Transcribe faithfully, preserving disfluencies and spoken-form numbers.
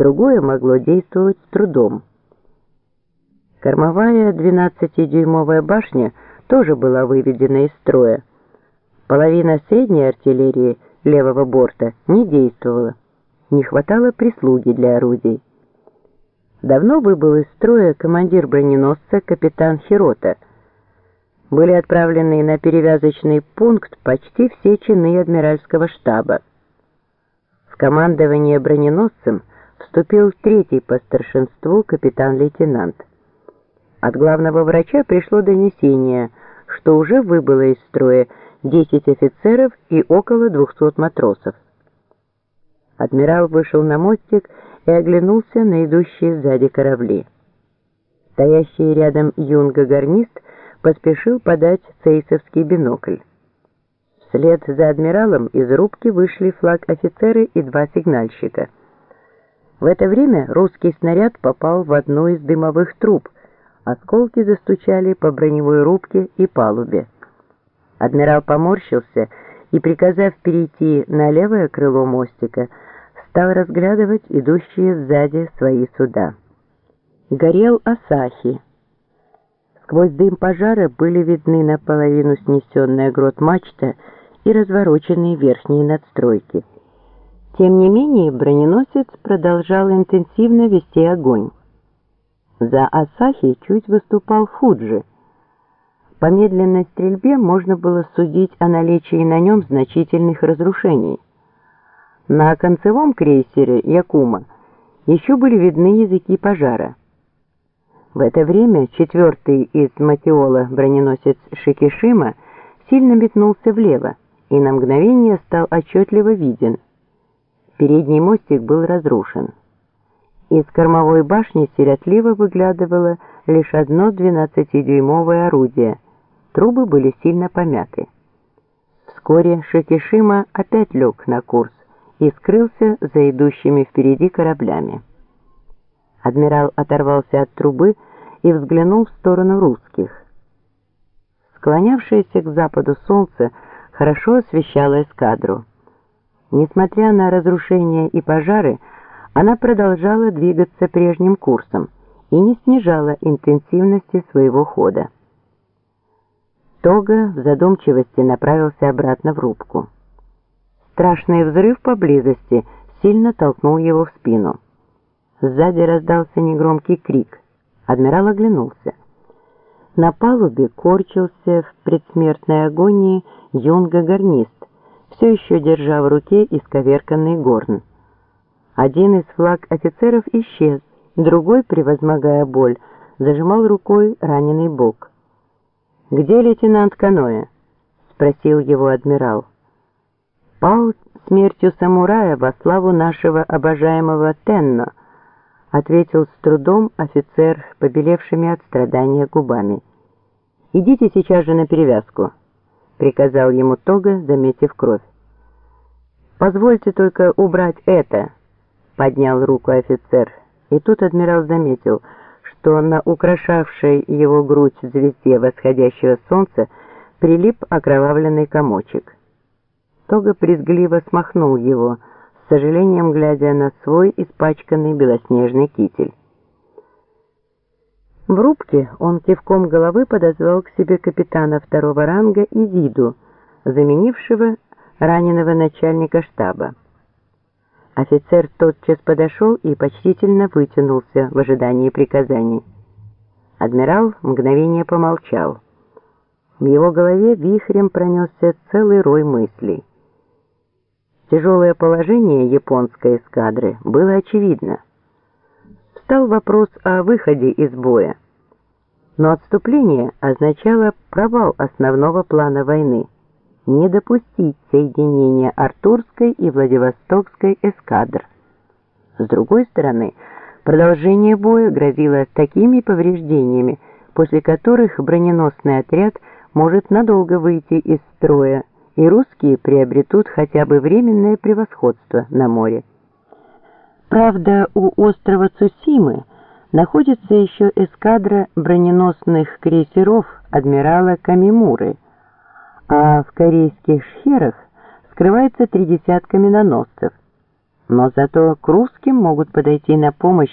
другое могло действовать с трудом. Кормовая двенадцатидюймовая башня тоже была выведена из строя. Половина средней артиллерии левого борта не действовала. Не хватало прислуги для орудий. Давно выбыл из строя командир броненосца капитан Хирота. Были отправлены на перевязочный пункт почти все чины адмиральского штаба. В командование броненосцем вступил третий по старшинству капитан-лейтенант. От главного врача пришло донесение, что уже выбыло из строя десять офицеров и около двухсот матросов. Адмирал вышел на мостик и оглянулся на идущие сзади корабли. Стоящий рядом юнга-гарнист поспешил подать цейсовский бинокль. Вслед за адмиралом из рубки вышли флаг-офицеры и два сигнальщика. В это время русский снаряд попал в одну из дымовых труб. Осколки застучали по броневой рубке и палубе. Адмирал поморщился и, приказав перейти на левое крыло мостика, стал разглядывать идущие сзади свои суда. Горел Асахи. Сквозь дым пожара были видны наполовину снесенная грот-мачта и развороченные верхние надстройки. Тем не менее, броненосец продолжал интенсивно вести огонь. За Асахи чуть выступал Фуджи. По медленной стрельбе можно было судить о наличии на нем значительных разрушений. На концевом крейсере Якума еще были видны языки пожара. В это время четвертый из Матиола броненосец Шикишима сильно метнулся влево и на мгновение стал отчетливо виден. Передний мостик был разрушен. Из кормовой башни сиротливо выглядывало лишь одно двенадцатидюймовое орудие. Трубы были сильно помяты. Вскоре Шикишима опять лег на курс и скрылся за идущими впереди кораблями. Адмирал оторвался от трубы и взглянул в сторону русских. Склонявшееся к западу солнце хорошо освещало эскадру. Несмотря на разрушения и пожары, она продолжала двигаться прежним курсом и не снижала интенсивности своего хода. Тога в задумчивости направился обратно в рубку. Страшный взрыв поблизости сильно толкнул его в спину. Сзади раздался негромкий крик. Адмирал оглянулся. На палубе корчился в предсмертной агонии юнга-гарнист, все еще держа в руке исковерканный горн. Один из флаг-офицеров исчез, другой, превозмогая боль, зажимал рукой раненый бок. «Где лейтенант Каноэ?» — спросил его адмирал. «Пал смертью самурая во славу нашего обожаемого Тенно», — ответил с трудом офицер, побелевшими от страдания губами. «Идите сейчас же на перевязку», — приказал ему Тога, заметив кровь. «Позвольте только убрать это», — поднял руку офицер, и тут адмирал заметил, что на украшавшей его грудь звезде восходящего солнца прилип окровавленный комочек. Тога брезгливо смахнул его, с сожалением глядя на свой испачканный белоснежный китель. В рубке он кивком головы подозвал к себе капитана второго ранга Изиду, заменившего раненого начальника штаба. Офицер тотчас подошел и почтительно вытянулся в ожидании приказаний. Адмирал мгновение помолчал. В его голове вихрем пронесся целый рой мыслей. Тяжелое положение японской эскадры было очевидно. Встал вопрос о выходе из боя. Но отступление означало провал основного плана войны. Не допустить соединения Артурской и Владивостокской эскадр. С другой стороны, продолжение боя грозило такими повреждениями, после которых броненосный отряд может надолго выйти из строя, и русские приобретут хотя бы временное превосходство на море. Правда, у острова Цусимы находится еще эскадра броненосных крейсеров адмирала Камимуры, а в корейских шхерах скрывается три десятка миноносцев. Но зато к русским могут подойти на помощь